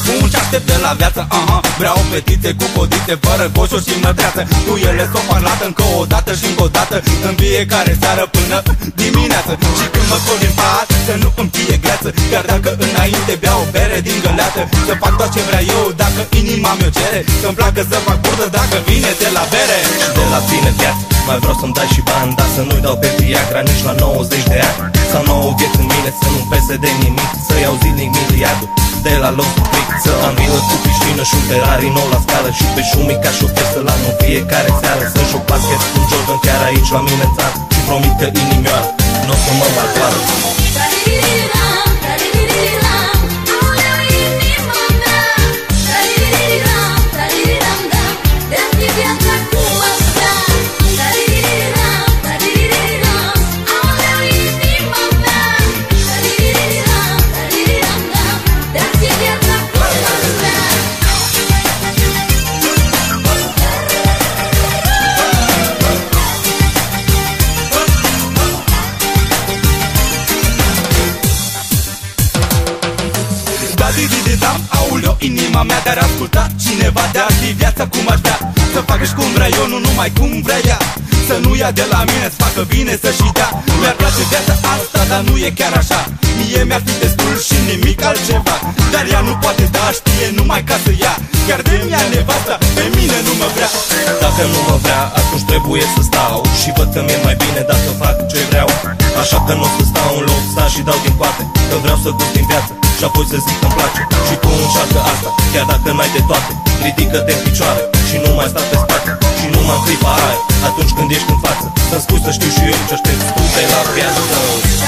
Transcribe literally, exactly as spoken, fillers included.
spun ce aștept de la viață. Aha, vreau fetițe cu codite, fără coșuri și mădreață. Cu ele s-o parlat încă o dată și încă o dată, în fiecare seară până dimineață. Și când mă col din pat, să nu îmi fie greață, chiar dacă înainte beau bere din găleată. Să fac tot ce vrea eu dacă inima mi-o cere, să-mi placă să fac burtă dacă vine de la bere. Și de la tine viață mai vreau să-mi dai și bani, dar să nu-i dau pe Viagra nici la nouăzeci de ani. Să am nouă vieți în mine, să nu-mi pese de nimic, să iau zilnic miliardul de la loc cu plic. Să am vilă cu piscină și un Ferrari nou la scară, și pe șumii ca șofer să-l am în fiecare seară. Să joc basket cu Jordan chiar aici la mine în țară, și promit că inimioară n-o să mă mai doară. Dam, auleo, inima mea de-ar asculta cineva, de-ar fi viața cum aș vrea, să facă și cum vrea eu, nu numai cum vrea ea. Să nu ia de la mine, să facă bine, să-și dea. Mi-ar place viața asta, dar nu e chiar așa. Mie mi-ar fi destul și nimic altceva, dar ea nu poate, da, știe numai ca să ia. Chiar de-mi ia nevasta, pe mine nu mă vrea. Dacă nu mă vrea, atunci trebuie să stau, și văd că mi-e mai bine dacă fac ce vreau. Așa că nu o să stau în loc, sta și dau din coate, că vreau să gust din viață și apoi să zic că-mi place. Și tu încearcă asta, chiar dacă n-ai de toate. Ridică-te în picioare și nu mai sta pe spate, și numai în clipa aia, atunci când ești în față, să-mi spui să știu și eu ce aștept tu de la viață.